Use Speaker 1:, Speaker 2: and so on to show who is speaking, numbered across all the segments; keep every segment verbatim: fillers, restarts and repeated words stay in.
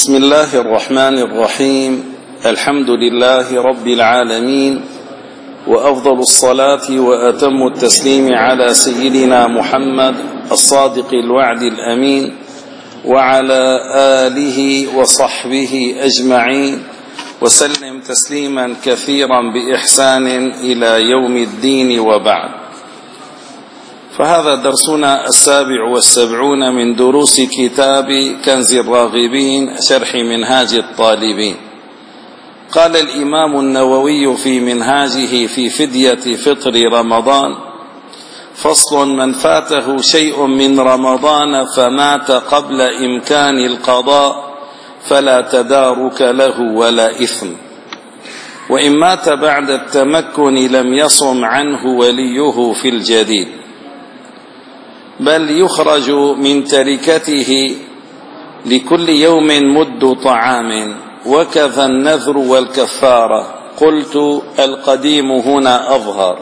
Speaker 1: بسم الله الرحمن الرحيم. الحمد لله رب العالمين، وأفضل الصلاة وأتم التسليم على سيدنا محمد الصادق الوعد الأمين، وعلى آله وصحبه أجمعين، وسلم تسليما كثيرا بإحسان إلى يوم الدين، وبعد. فهذا درسنا السابع والسبعون من دروس كتاب كنز الراغبين شرح منهاج الطالبين. قال الإمام النووي في منهاجه في فدية فطر رمضان: فصل: من فاته شيء من رمضان فمات قبل إمكان القضاء فلا تدارك له ولا إثم، وإن مات بعد التمكن لم يصم عنه وليه في الجديد، بل يخرج من تركته لكل يوم مد طعام، وكذا النذر والكفارة. قلت: القديم هنا أظهر،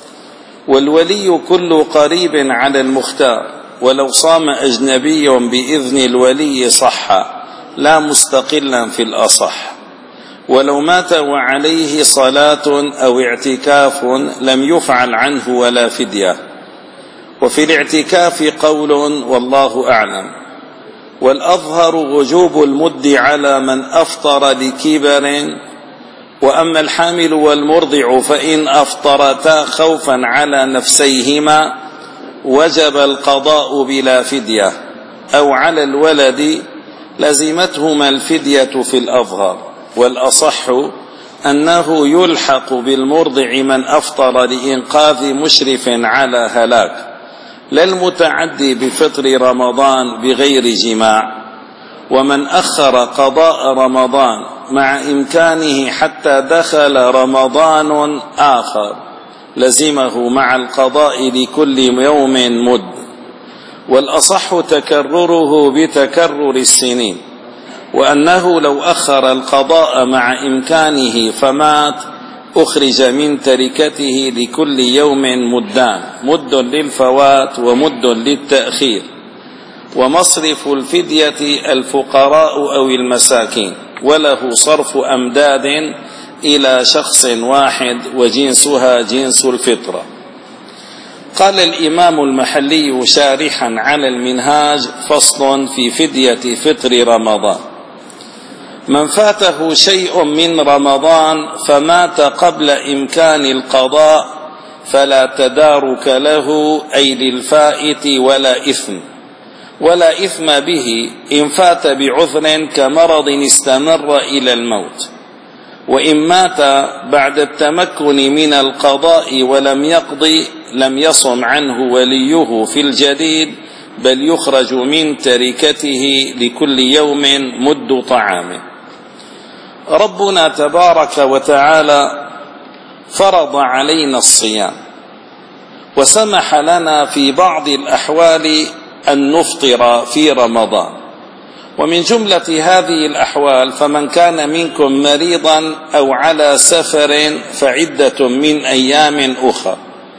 Speaker 1: والولي كل قريب على المختار، ولو صام أجنبي بإذن الولي صح، لا مستقلا في الأصح، ولو مات وعليه صلاة أو اعتكاف لم يفعل عنه ولا فدية. وفي الاعتكاف قول والله أعلم، والأظهر وجوب المد على من أفطر لكبر، وأما الحامل والمرضع فإن أفطرتا خوفا على نفسيهما وجب القضاء بلا فدية، أو على الولد لزمتهما الفدية في الأظهر. والأصح أنه يلحق بالمرضع من أفطر لإنقاذ مشرف على هلاك، لا المتعدي بفطر رمضان بغير جماع. ومن أخر قضاء رمضان مع إمكانه حتى دخل رمضان آخر لزمه مع القضاء لكل يوم مد، والأصح تكرره بتكرر السنين، وأنه لو أخر القضاء مع إمكانه فمات أخرج من تركته لكل يوم مدان، مد للفوات ومد للتأخير. ومصرف الفدية الفقراء أو المساكين، وله صرف أمداد إلى شخص واحد، وجنسها جنس الفطرة. قال الإمام المحلي شارحا على المنهاج: فصل في فدية فطر رمضان: من فاته شيء من رمضان فمات قبل إمكان القضاء فلا تدارك له، أي للفائت، ولا إثم، ولا إثم به إن فات بعذر كمرض استمر إلى الموت. وإن مات بعد التمكن من القضاء ولم يقضي لم يصم عنه وليه في الجديد، بل يخرج من تركته لكل يوم مد طعام. ربنا تبارك وتعالى فرض علينا الصيام، وسمح لنا في بعض الأحوال أن نفطر في رمضان. ومن جملة هذه الأحوال: فمن كان منكم مريضا أو على سفر فعدة من أيام أخرى.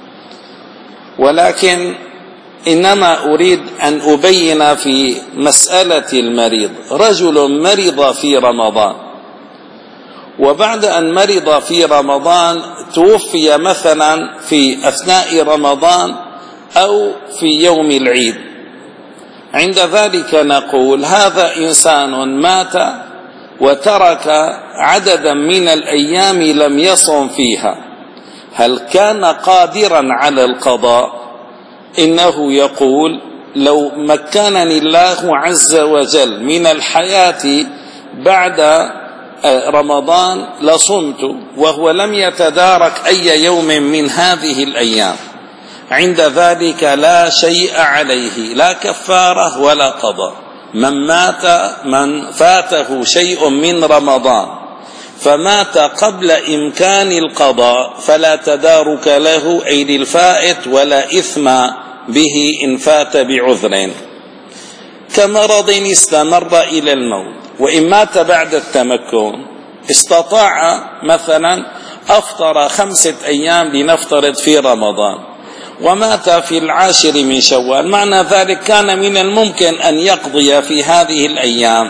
Speaker 1: ولكن إنما أريد أن أبين في مسألة المريض: رجل مرض في رمضان، وبعد أن مرض في رمضان توفي مثلا في أثناء رمضان أو في يوم العيد، عند ذلك نقول هذا إنسان مات وترك عددا من الأيام لم يصم فيها، هل كان قادرا على القضاء؟ إنه يقول: لو مكنني الله عز وجل من الحياة بعد رمضان لصمت، وهو لم يتدارك أي يوم من هذه الأيام. عند ذلك لا شيء عليه، لا كفارة ولا قضاء. من مات من فاته شيء من رمضان فمات قبل إمكان القضاء فلا تدارك له، أي للفائت، ولا إثم به إن فات بعذر كمرض استمر إلى الموت. وإن مات بعد التمكن استطاع مثلا أفطر خمسة أيام لنفترض في رمضان، ومات في العاشر من شوال، معنى ذلك كان من الممكن أن يقضي في هذه الأيام،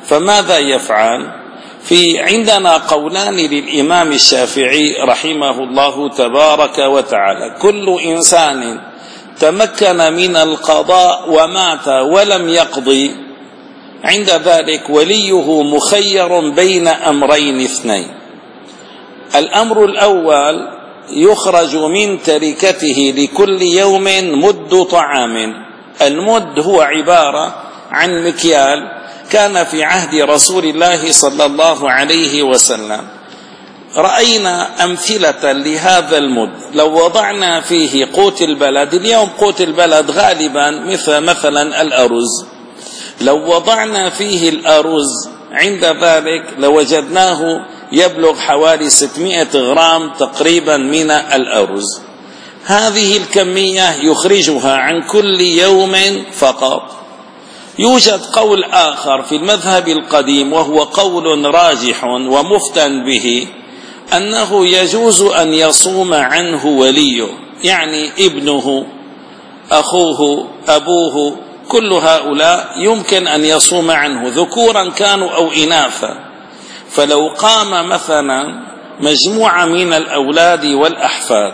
Speaker 1: فماذا يفعل؟ في عندنا قولان للإمام الشافعي رحمه الله تبارك وتعالى: كل إنسان تمكن من القضاء ومات ولم يقضي، عند ذلك وليه مخير بين أمرين اثنين. الأمر الأول: يخرج من تركته لكل يوم مد طعام. المد هو عبارة عن مكيال كان في عهد رسول الله صلى الله عليه وسلم. رأينا أمثلة لهذا المد. لو وضعنا فيه قوت البلد، اليوم قوت البلد غالبا مثل مثلا الأرز، لو وضعنا فيه الأرز عند ذلك لوجدناه يبلغ حوالي ستمائة غرام تقريبا من الأرز. هذه الكمية يخرجها عن كل يوم فقط. يوجد قول آخر في المذهب القديم وهو قول راجح ومفتن به، أنه يجوز أن يصوم عنه وليه، يعني ابنه، أخوه، أبوه، كل هؤلاء يمكن أن يصوم عنه ذكورا كانوا أو إناثا. فلو قام مثلا مجموعة من الأولاد والأحفاد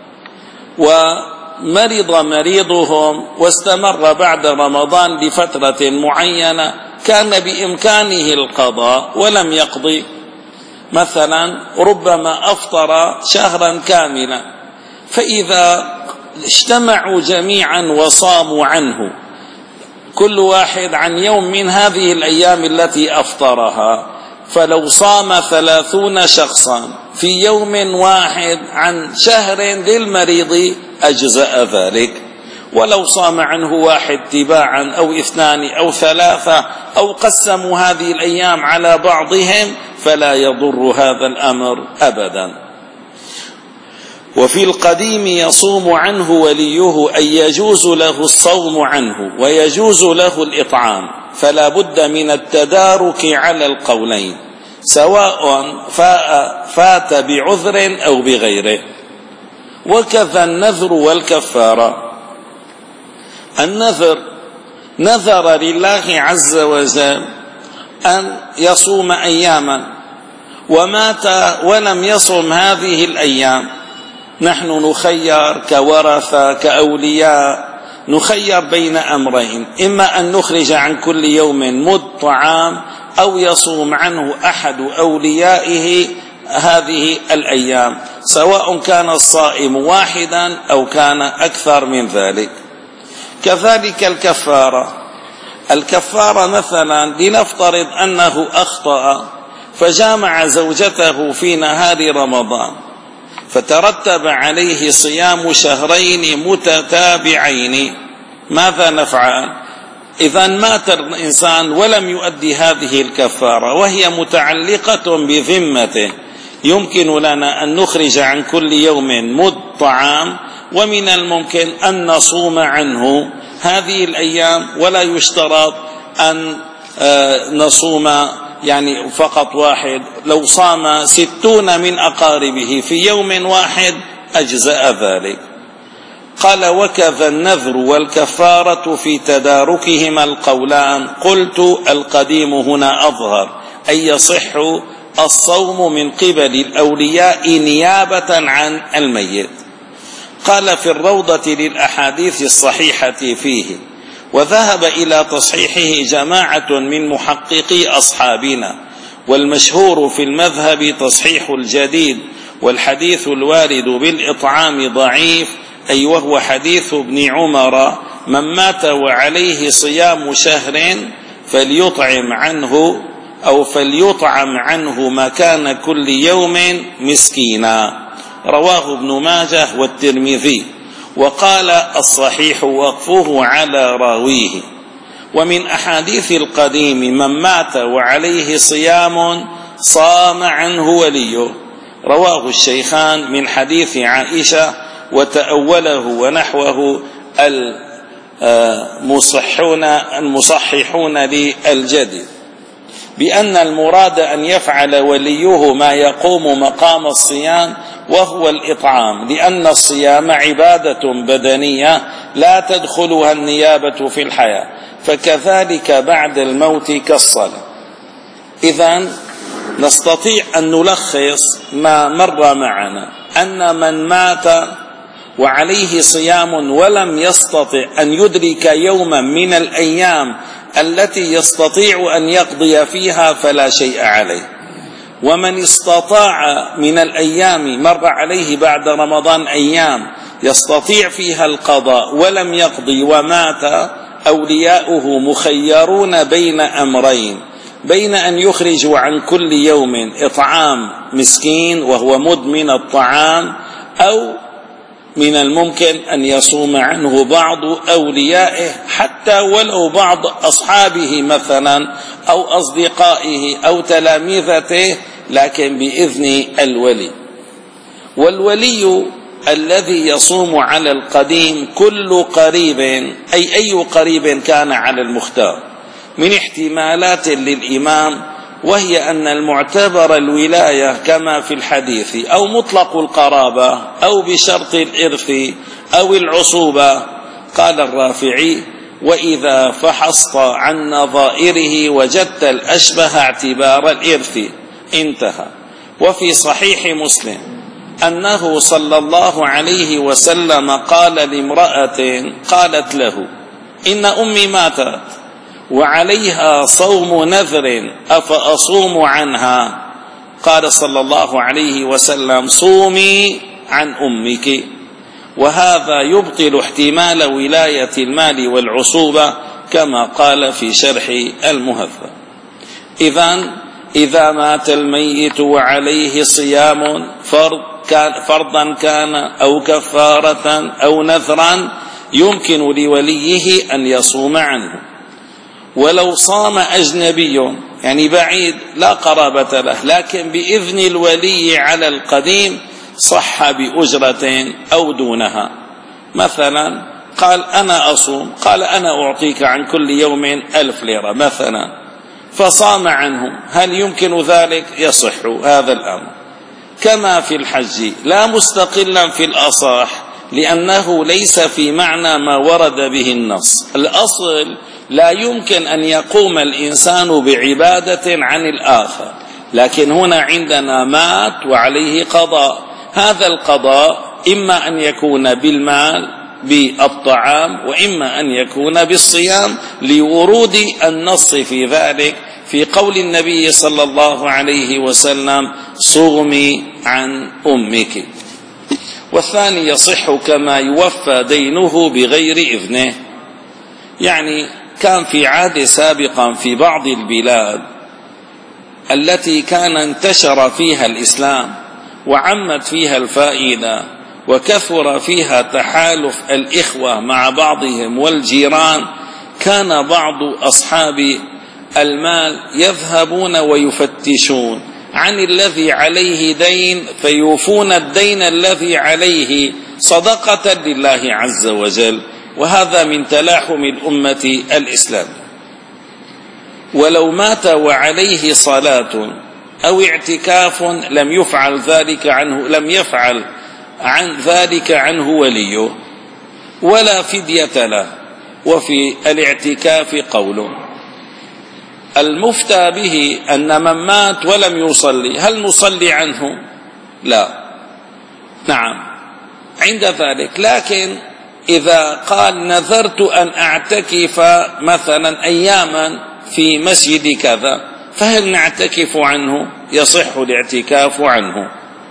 Speaker 1: ومرض مريضهم واستمر بعد رمضان بفترة معينة، كان بإمكانه القضاء ولم يقضي. مثلا ربما أفطر شهرا كاملا، فإذا اجتمعوا جميعا وصاموا عنه كل واحد عن يوم من هذه الأيام التي أفطرها، فلو صام ثلاثون شخصا في يوم واحد عن شهر للمريض أجزأ ذلك. ولو صام عنه واحد تباعا أو اثنان أو ثلاثة أو قسموا هذه الأيام على بعضهم فلا يضر هذا الأمر أبدا. وفي القديم يصوم عنه وليه، أي يجوز له الصوم عنه ويجوز له الإطعام، فلا بد من التدارك على القولين، سواء فات بعذر أو بغيره. وكذا النذر والكفارة. النذر نذر لله عز وجل أن يصوم أياما ومات ولم يصم هذه الأيام، نحن نخير كورثة كأولياء، نخير بين أمرين: إما أن نخرج عن كل يوم مد طعام، أو يصوم عنه أحد أوليائه هذه الأيام، سواء كان الصائم واحدا أو كان أكثر من ذلك. كذلك الكفارة. الكفارة مثلا لنفترض أنه أخطأ فجامع زوجته في نهار رمضان، فترتب عليه صيام شهرين متتابعين، ماذا نفعل؟ إذا مات الإنسان ولم يؤدي هذه الكفارة وهي متعلقة بذمته، يمكن لنا أن نخرج عن كل يوم مد طعام، ومن الممكن أن نصوم عنه هذه الأيام، ولا يشترط أن نصوم يعني فقط واحد. لو صام ستون من أقاربه في يوم واحد أجزأ ذلك. قال: وكذا النذر والكفارة في تداركهما القولان. قلت: القديم هنا أظهر، أي يصح الصوم من قبل الأولياء نيابة عن الميت. قال: في الروضة للأحاديث الصحيحة فيه، وذهب إلى تصحيحه جماعة من محققي أصحابنا، والمشهور في المذهب تصحيح الجديد، والحديث الوارد بالإطعام ضعيف، أي وهو حديث ابن عمر: من مات وعليه صيام شهر فليطعم عنه أو فليطعم عنه مكان كل يوم مسكينا، رواه ابن ماجه والترمذي. وقال: الصحيح وقفه على راويه. ومن أحاديث القديم: من مات وعليه صيام صام عنه وليه، رواه الشيخان من حديث عائشة، وتأوله ونحوه المصححون المصححون للجديد بأن المراد أن يفعل وليه ما يقوم مقام الصيام وهو الإطعام، لأن الصيام عبادة بدنية لا تدخلها النيابة في الحياة، فكذلك بعد الموت كالصلاة. إذن نستطيع أن نلخص ما مر معنا، أن من مات وعليه صيام ولم يستطع أن يدرك يوما من الأيام التي يستطيع أن يقضي فيها فلا شيء عليه. ومن استطاع من الأيام، مر عليه بعد رمضان أيام يستطيع فيها القضاء ولم يقضي ومات، أولياؤه مخيرون بين أمرين: بين أن يخرجوا عن كل يوم إطعام مسكين وهو مدمن الطعام، أو من الممكن أن يصوم عنه بعض أوليائه حتى ولو بعض أصحابه مثلا أو أصدقائه أو تلامذته، لكن بإذن الولي. والولي الذي يصوم على القديم كل قريب، أي أي قريب كان على المختار، من احتمالات للإمام، وهي أن المعتبر الولاية كما في الحديث، أو مطلق القرابة، أو بشرط الإرث أو العصوبة. قال الرافعي: وإذا فحصت عن نظائره وجدت الأشبه اعتبار الإرث. انتهى. وفي صحيح مسلم أنه صلى الله عليه وسلم قال لامرأة قالت له: إن أمي ماتت وعليها صوم نذر أفأصوم عنها؟ قال صلى الله عليه وسلم: صومي عن أمك. وهذا يبطل احتمال ولاية المال والعصوبة كما قال في شرح المهذب. إذن إذا مات الميت وعليه صيام فرض كان فرضا كان أو كفارة أو نذرا، يمكن لوليه أن يصوم عنه. ولو صام أجنبي يعني بعيد لا قرابة له، لكن بإذن الولي على القديم صح بأجرة أو دونها. مثلا قال: أنا أصوم، قال: أنا أعطيك عن كل يوم ألف ليرة مثلا، فصام عنه، هل يمكن ذلك؟ يصح هذا الأمر. كما في الحج، لا مستقلا في الأصح، لأنه ليس في معنى ما ورد به النص. الأصل لا يمكن أن يقوم الإنسان بعبادة عن الآخر، لكن هنا عندنا مات وعليه قضاء. هذا القضاء إما أن يكون بالمال بالطعام، وإما أن يكون بالصيام، لورود النص في ذلك في قول النبي صلى الله عليه وسلم: صومي عن أمك. والثاني يصح كما يوفى دينه بغير إذنه. يعني كان في عهد سابقا في بعض البلاد التي كان انتشر فيها الإسلام وعمت فيها الفائدة وكثر فيها تحالف الإخوة مع بعضهم والجيران، كان بعض أصحاب المال يذهبون ويفتشون عن الذي عليه دين فيوفون الدين الذي عليه صدقة لله عز وجل. وهذا من تلاحم الأمة الإسلامية. ولو مات وعليه صلاة أو اعتكاف لم يفعل ذلك عنه لم يفعل عن ذلك عنه وليه ولا فدية له. وفي الاعتكاف قول المفتى به أن من مات ولم يصلي، هل نصلي عنه؟ لا. نعم عند ذلك. لكن إذا قال: نذرت أن أعتكف مثلا أياما في مسجد كذا، فهل نعتكف عنه؟ يصح الاعتكاف عنه.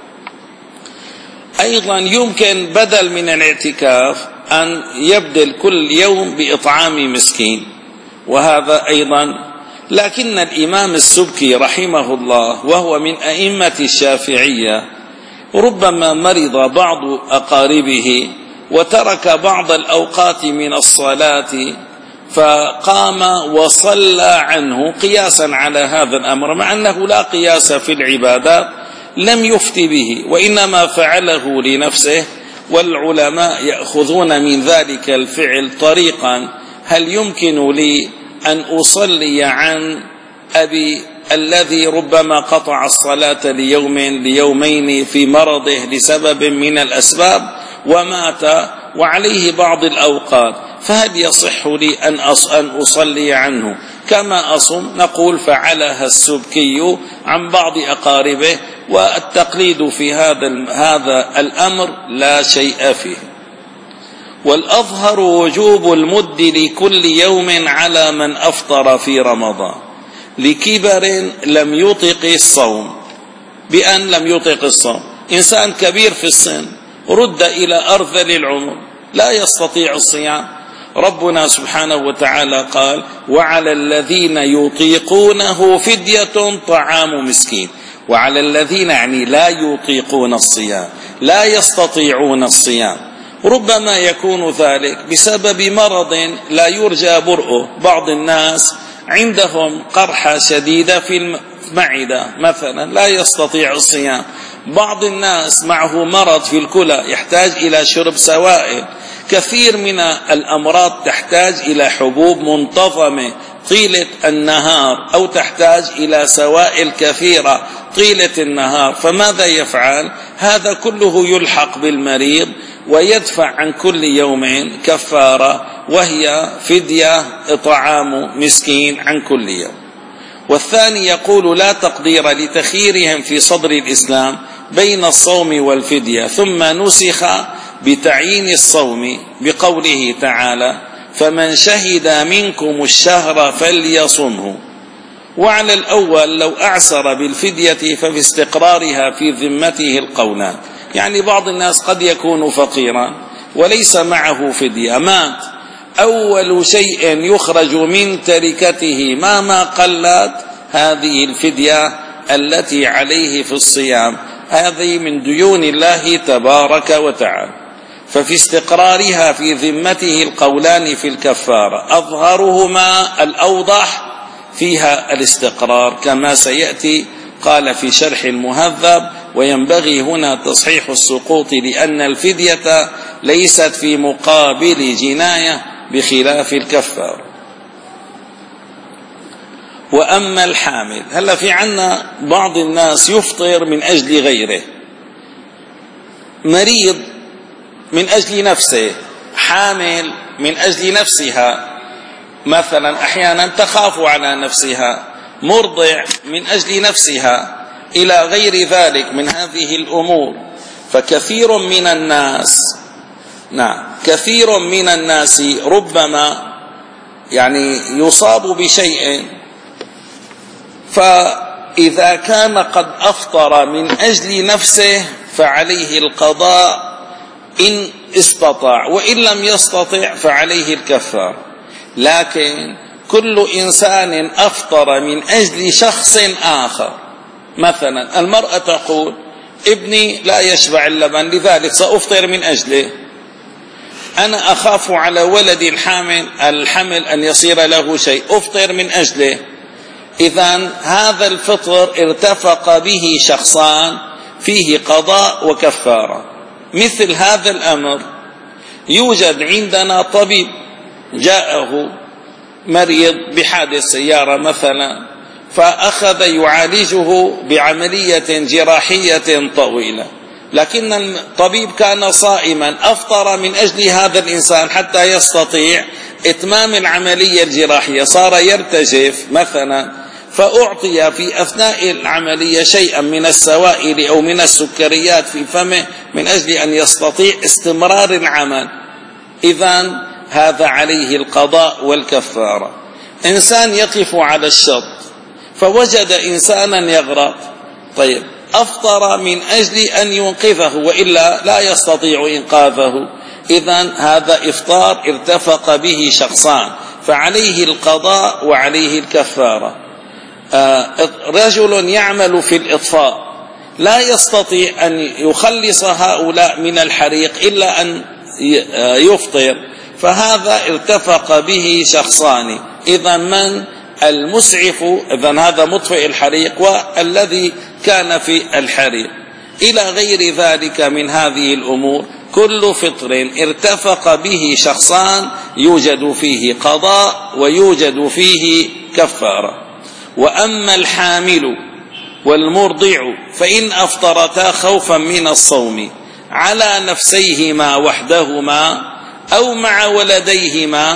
Speaker 1: أيضا يمكن بدل من الاعتكاف أن يبدل كل يوم بإطعام مسكين، وهذا أيضا. لكن الإمام السبكي رحمه الله وهو من أئمة الشافعية ربما مرض بعض أقاربه وترك بعض الأوقات من الصلاة، فقام وصلى عنه قياسا على هذا الأمر، مع أنه لا قياس في العبادات، لم يفت به وإنما فعله لنفسه. والعلماء يأخذون من ذلك الفعل طريقا: هل يمكن لي أن أصلي عن أبي الذي ربما قطع الصلاة ليوم ليومين في مرضه لسبب من الأسباب ومات وعليه بعض الأوقات، فهل يصح لي أن أصلي عنه كما أصم نقول فعلها السبكي عن بعض أقاربه، والتقليد في هذا هذا الأمر لا شيء فيه. والأظهر وجوب المد لكل يوم على من أفطر في رمضان لكبر لم يطق الصوم، بأن لم يطق الصوم. إنسان كبير في السن رد إلى أرذل العمر لا يستطيع الصيام، ربنا سبحانه وتعالى قال وعلى الذين يطيقونه فدية طعام مسكين. وعلى الذين يعني لا يطيقون الصيام، لا يستطيعون الصيام، ربما يكون ذلك بسبب مرض لا يرجى برؤه. بعض الناس عندهم قرحة شديدة في المعدة مثلا لا يستطيع الصيام، بعض الناس معه مرض في الكلى يحتاج إلى شرب سوائل. كثير من الأمراض تحتاج إلى حبوب منتظمة طيلة النهار، أو تحتاج إلى سوائل كثيرة طيلة النهار، فماذا يفعل؟ هذا كله يلحق بالمريض ويدفع عن كل يوم كفارة، وهي فدية إطعام مسكين عن كل يوم. والثاني يقول لا تقدير لتخييرهم في صدر الإسلام بين الصوم والفدية، ثم نسخ بتعيين الصوم بقوله تعالى فمن شهد منكم الشهر فليصمه. وعلى الأول لو أعسر بالفدية ففي استقرارها في ذمته القولان، يعني بعض الناس قد يكون فقيرا وليس معه فدية، مات، أول شيء يخرج من تركته مهما قلت هذه الفدية التي عليه في الصيام، هذه من ديون الله تبارك وتعالى. ففي استقرارها في ذمته القولان في الكفارة، أظهرهما الأوضح فيها الاستقرار كما سيأتي. قال في شرح المهذب وينبغي هنا تصحيح السقوط لأن الفدية ليست في مقابل جناية بخلاف الكفارة. وأما الحامل، هلا في عنا بعض الناس يفطر من أجل غيره، مريض من أجل نفسه، حامل من أجل نفسها مثلا، أحيانا تخاف على نفسها، مرضع من أجل نفسها، إلى غير ذلك من هذه الأمور. فكثير من الناس نعم كثير من الناس ربما يعني يصاب بشيء، فإذا كان قد أفطر من أجل نفسه فعليه القضاء إن استطاع، وإن لم يستطع فعليه الكفار. لكن كل إنسان أفطر من أجل شخص آخر، مثلا المرأة تقول ابني لا يشبع اللبن لذلك سأفطر من أجله، أنا أخاف على ولدي الحامل الحمل أن يصير له شيء، أفطر من أجله. إذن هذا الفطر ارتفق به شخصان فيه قضاء وكفارة. مثل هذا الأمر يوجد عندنا طبيب جاءه مريض بحادث سيارة مثلا، فأخذ يعالجه بعملية جراحية طويلة، لكن الطبيب كان صائما، أفطر من أجل هذا الإنسان حتى يستطيع إتمام العملية الجراحية، صار يرتجف مثلا، فأعطي في أثناء العملية شيئا من السوائل أو من السكريات في فمه من أجل أن يستطيع استمرار العمل. إذن هذا عليه القضاء والكفارة. إنسان يقف على الشط فوجد إنسانا يغرق، طيب أفطر من أجل أن ينقذه وإلا لا يستطيع إنقاذه، إذن هذا إفطار ارتفق به شخصان فعليه القضاء وعليه الكفارة. آه رجل يعمل في الإطفاء لا يستطيع أن يخلص هؤلاء من الحريق إلا أن يفطر، فهذا ارتفق به شخصان، إذا من المسعف، إذن هذا مطفئ الحريق والذي كان في الحريق، إلى غير ذلك من هذه الأمور. كل فطر ارتفق به شخصان يوجد فيه قضاء ويوجد فيه كفارة. وأما الحامل والمرضع فإن أفطرتا خوفا من الصوم على نفسيهما وحدهما أو مع ولديهما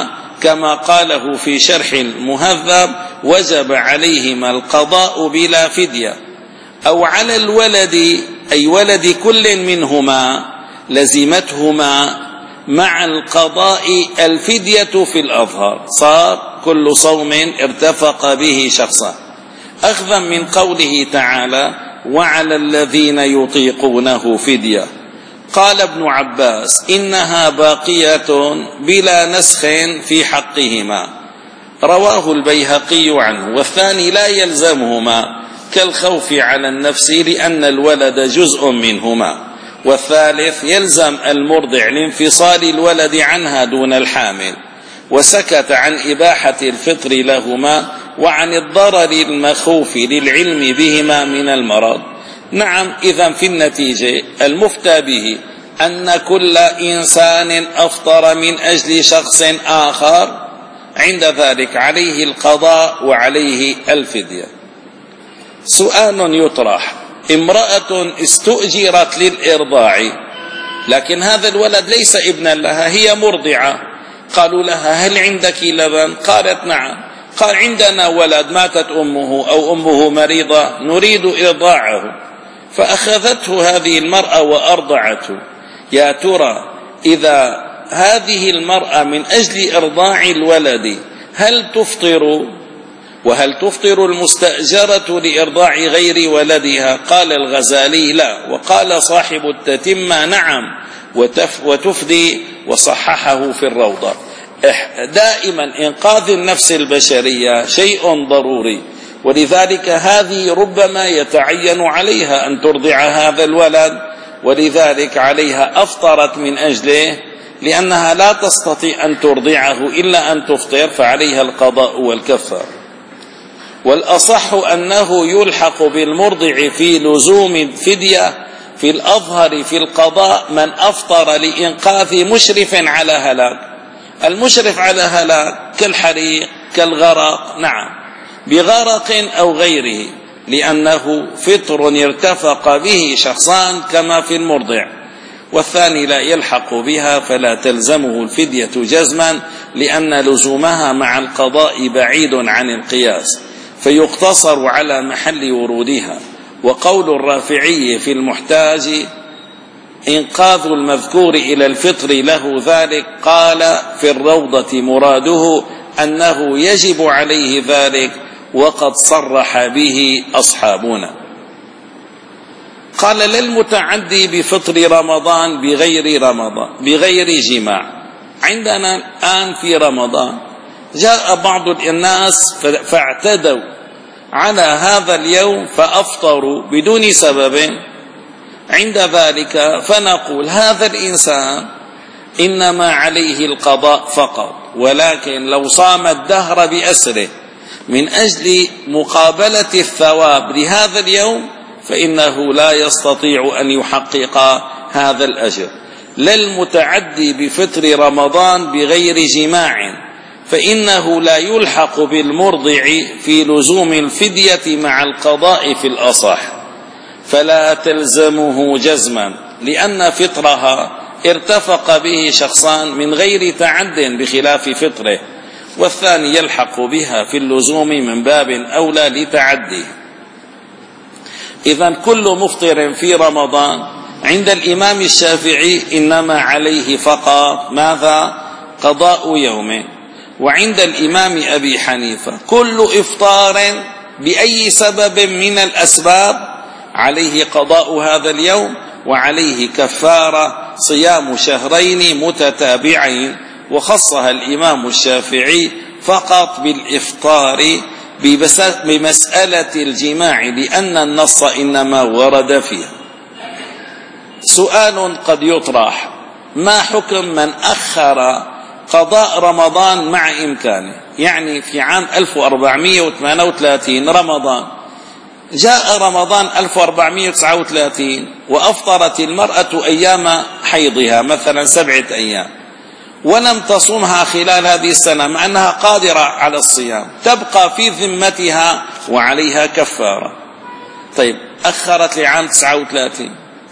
Speaker 1: كما قاله في شرح المهذب: وجب عليهما القضاء بلا فدية، أو على الولد أي ولد كل منهما لزمتهما مع القضاء الفدية في الأظهر، صار كل صوم ارتفق به شخصا، أخذا من قوله تعالى: وعلى الذين يطيقونه فدية. قال ابن عباس: إنها باقية بلا نسخ في حقهما، رواه البيهقي عنه. والثاني لا يلزمهما كالخوف على النفس لأن الولد جزء منهما. والثالث يلزم المرضع لانفصال الولد عنها دون الحامل، وسكت عن إباحة الفطر لهما وعن الضرر المخوف للعلم بهما من المرض. نعم، إذن في النتيجة المفتى به أن كل إنسان أفطر من أجل شخص آخر، عند ذلك عليه القضاء وعليه الفدية. سؤال يطرح: امرأة استؤجرت للإرضاع، لكن هذا الولد ليس ابنا لها، هي مرضعة. قالوا لها: هل عندك لبن؟ قالت: نعم. قال: عندنا ولد ماتت أمه أو أمه مريضة نريد إرضاعه، فأخذته هذه المرأة وأرضعته. يا ترى إذا هذه المرأة من أجل إرضاع الولد هل تفطر؟ وهل تفطر المستأجرة لإرضاع غير ولدها؟ قال الغزالي: لا. وقال صاحب التتمة: نعم وتفدي، وصححه في الروضة. دائما إنقاذ النفس البشرية شيء ضروري، ولذلك هذه ربما يتعين عليها أن ترضع هذا الولد، ولذلك عليها أفطرت من أجله، لأنها لا تستطيع أن ترضعه إلا أن تفطر، فعليها القضاء والكفارة. والأصح أنه يلحق بالمرضع في لزوم الفدية في الأظهر في القضاء من أفطر لإنقاذ مشرف على هلاك. المشرف على هلاك كالحريق كالغرق، نعم، بغرق أو غيره، لأنه فطر ارتفق به شخصان كما في المرضع. والثاني لا يلحق بها فلا تلزمه الفدية جزما، لأن لزومها مع القضاء بعيد عن القياس، فيقتصر على محل ورودها. وقول الرافعي في المحتاج: إنقاذ المذكور إلى الفطر له ذلك. قال في الروضة: مراده أنه يجب عليه ذلك، وقد صرح به أصحابنا. قال: للمتعدي بفطر رمضان بغير رمضان بغير جماع. عندنا الآن في رمضان جاء بعض الناس فاعتدوا على هذا اليوم فأفطروا بدون سبب، عند ذلك فنقول هذا الإنسان إنما عليه القضاء فقط، ولكن لو صام الدهر بأسره من أجل مقابلة الثواب لهذا اليوم فإنه لا يستطيع أن يحقق هذا الأجر. للمتعدي بفطر رمضان بغير جماع، فإنه لا يلحق بالمرضع في لزوم الفدية مع القضاء في الأصح، فلا تلزمه جزما، لأن فطرها ارتفق به شخصان من غير تعد بخلاف فطره، والثاني يلحق بها في اللزوم من باب أولى لتعديه. إذن كل مفطر في رمضان عند الإمام الشافعي إنما عليه فقط ماذا؟ قضاء يوم. وعند الإمام أبي حنيفة كل إفطار بأي سبب من الأسباب عليه قضاء هذا اليوم، وعليه كفارة صيام شهرين متتابعين. وخصها الإمام الشافعي فقط بالإفطار بمسألة الجماع، لأن النص إنما ورد فيها. سؤال قد يطرح: ما حكم من أخر قضاء رمضان مع إمكانه؟ يعني في عام ألف وأربعمائة وثمانية وثلاثين رمضان، جاء رمضان ألف وأربعمائة وتسعة وثلاثين وأفطرت المرأة أيام حيضها مثلا سبعة أيام ولم تصومها خلال هذه السنة مع أنها قادرة على الصيام، تبقى في ذمتها وعليها كفارة. طيب أخرت لعام تسعة وثلاثين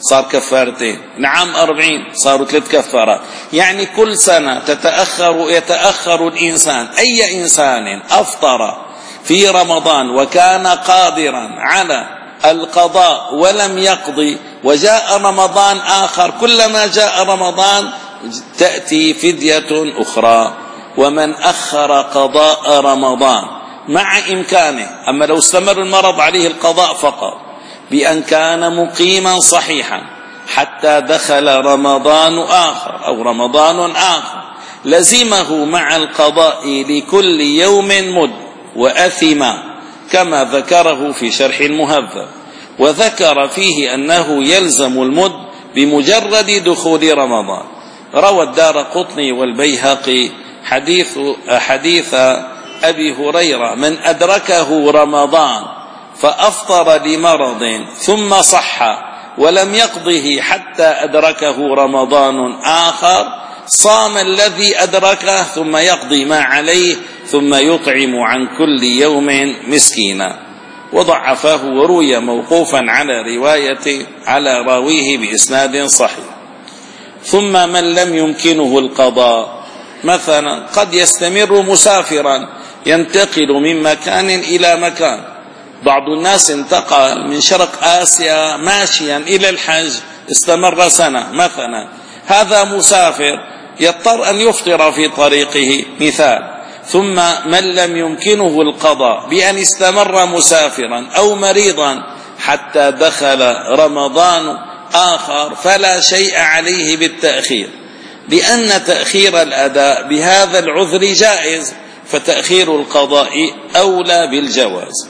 Speaker 1: صار كفارتين. نعم أربعين صاروا ثلاث كفارات. يعني كل سنة تتأخر يتأخر الإنسان، أي إنسان أفطر في رمضان وكان قادرا على القضاء ولم يقضي وجاء رمضان آخر، كلما جاء رمضان تأتي فدية أخرى. ومن أخر قضاء رمضان مع إمكانه، أما لو استمر المرض عليه القضاء فقط، بأن كان مقيما صحيحا حتى دخل رمضان آخر أو رمضان آخر، لزمه مع القضاء لكل يوم مد وأثم، كما ذكره في شرح المهذب. وذكر فيه أنه يلزم المد بمجرد دخول رمضان. روى الدارقطني والبيهقي حديث حديث أبي هريرة: من أدركه رمضان فأفطر لمرض ثم صح ولم يقضه حتى أدركه رمضان آخر، صام الذي أدركه ثم يقضي ما عليه ثم يطعم عن كل يوم مسكينا. وضعفه وروي موقوفا على رواية على راويه بإسناد صحيح. ثم من لم يمكنه القضاء، مثلا قد يستمر مسافرا ينتقل من مكان إلى مكان. بعض الناس انتقل من شرق آسيا ماشيا إلى الحج، استمر سنة مثلا، هذا مسافر يضطر أن يفطر في طريقه مثال. ثم من لم يمكنه القضاء بأن استمر مسافرا أو مريضا حتى دخل رمضان آخر، فلا شيء عليه بالتأخير، لأن تأخير الأداء بهذا العذر جائز، فتأخير القضاء أولى بالجواز.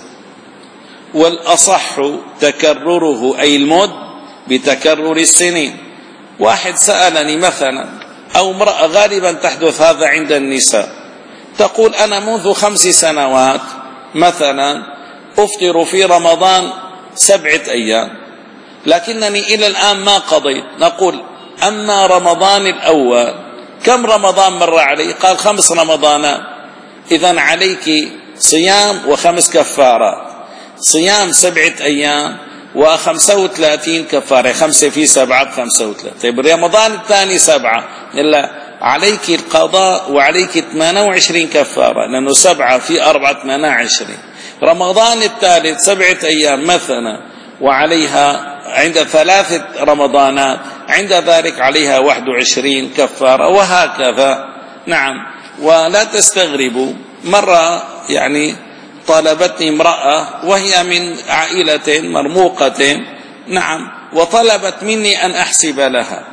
Speaker 1: والأصح تكرره، أي المد بتكرر السنين. واحد سألني مثلا، أو امرأة، غالبا تحدث هذا عند النساء، تقول: أنا منذ خمس سنوات مثلا أفطر في رمضان سبعة أيام، لكنني إلى الآن ما قضيت. نقول: أما رمضان الأول كم رمضان مر علي؟ قال: خمس رمضانات. إذن عليك صيام وخمس كفارات، صيام سبعة أيام وخمسة وثلاثين كفارة، خمسة في سبعة بخمسة وثلاثين. طيب رمضان الثاني سبعة، إلا عليك القضاء وعليك ثمانية وعشرين كفارة، لأنه سبعة في أربعة ثمانية وعشرين. رمضان الثالث سبعة أيام مثلا، وعليها عند ثلاثة رمضانات عند ذلك عليها واحد وعشرين كفارة، وهكذا. نعم. ولا تستغربوا، مرة يعني طلبتني امرأة وهي من عائلة مرموقة، نعم، وطلبت مني أن أحسب لها.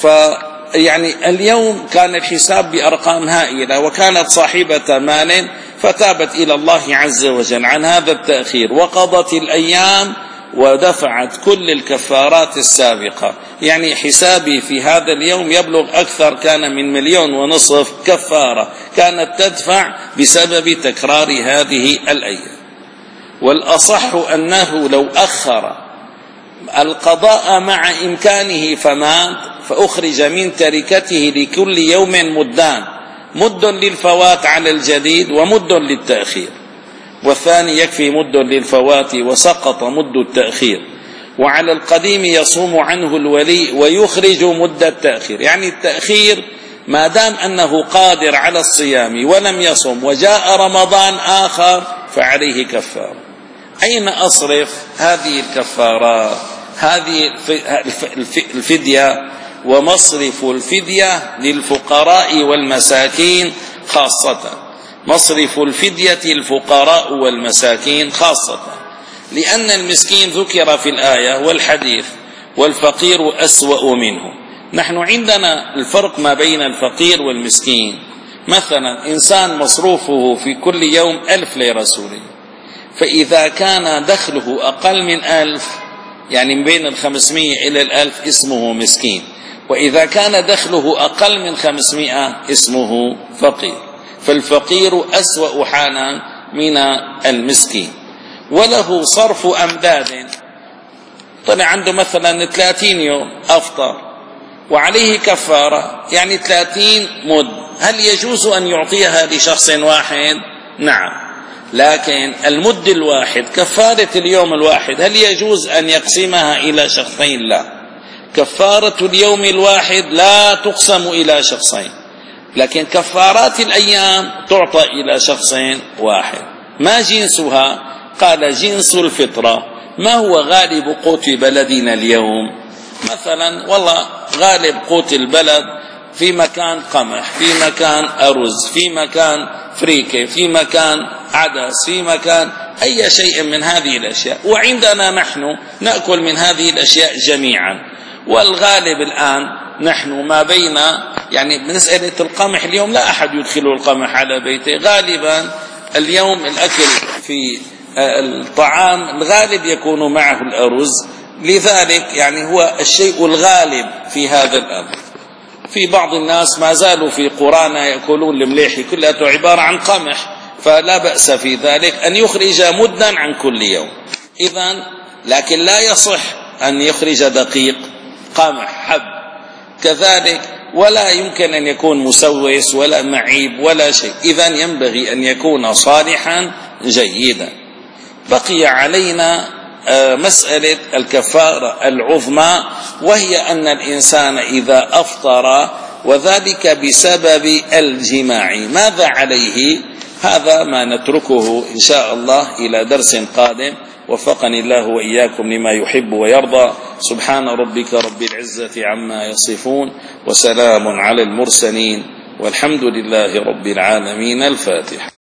Speaker 1: فيعني اليوم كان الحساب بأرقام هائلة، وكانت صاحبة مال، فتابت إلى الله عز وجل عن هذا التأخير، وقضت الأيام ودفعت كل الكفارات السابقة. يعني حسابي في هذا اليوم يبلغ أكثر، كان من مليون ونصف كفارة كانت تدفع بسبب تكرار هذه الأيام. والأصح أنه لو أخر القضاء مع إمكانه فمات، فأخرج من تركته لكل يوم مدان، مد للفوات على الجديد ومد للتأخير، والثاني يكفي مد للفوات وسقط مد التأخير. وعلى القديم يصوم عنه الولي ويخرج مد التأخير. يعني التأخير ما دام أنه قادر على الصيام ولم يصم وجاء رمضان آخر فعليه كفارة. أين أصرف هذه الكفارات؟ هذه الفدية ومصرف الفدية للفقراء والمساكين خاصة، مصرف الفدية الفقراء والمساكين خاصة، لأن المسكين ذكر في الآية والحديث، والفقير أسوأ منه. نحن عندنا الفرق ما بين الفقير والمسكين. مثلا إنسان مصروفه في كل يوم ألف ليرة سورية، فإذا كان دخله أقل من ألف، يعني من بين الخمسمائة إلى الألف، اسمه مسكين. وإذا كان دخله أقل من خمسمائة اسمه فقير. فالفقير أسوأ حالا من المسكين. وله صرف أمداد، طلع عنده مثلا ثلاثين يوم أفطر وعليه كفارة، يعني ثلاثين مد، هل يجوز أن يعطيها لشخص واحد؟ نعم. لكن المد الواحد كفارة اليوم الواحد، هل يجوز أن يقسمها إلى شخصين؟ لا. كفارة اليوم الواحد لا تقسم إلى شخصين، لكن كفارات الأيام تعطى إلى شخص واحد. ما جنسها؟ قال جنس الفطرة. ما هو غالب قوت بلدنا اليوم؟ مثلا والله غالب قوت البلد في مكان قمح، في مكان أرز، في مكان فريكة، في مكان عدس، في مكان أي شيء من هذه الأشياء، وعندنا نحن نأكل من هذه الأشياء جميعا. والغالب الآن نحن ما بين يعني مسألة القمح اليوم لا أحد يدخل القمح على بيته، غالبا اليوم الأكل في الطعام الغالب يكون معه الأرز، لذلك يعني هو الشيء الغالب في هذا الأمر. في بعض الناس ما زالوا في قرانا يأكلون المليح كلها عبارة عن قمح، فلا بأس في ذلك أن يخرج مدا عن كل يوم. إذن لكن لا يصح أن يخرج دقيق قمح حب كذلك، ولا يمكن أن يكون مسوس ولا معيب ولا شيء. إذن ينبغي أن يكون صالحا جيدا. بقي علينا مسألة الكفارة العظمى، وهي أن الإنسان إذا أفطر وذلك بسبب الجماع ماذا عليه؟ هذا ما نتركه إن شاء الله إلى درس قادم. وفقني الله وإياكم لما يحب ويرضى. سبحان ربك رب العزة عما يصفون، وسلام على المرسلين، والحمد لله رب العالمين. الفاتحة.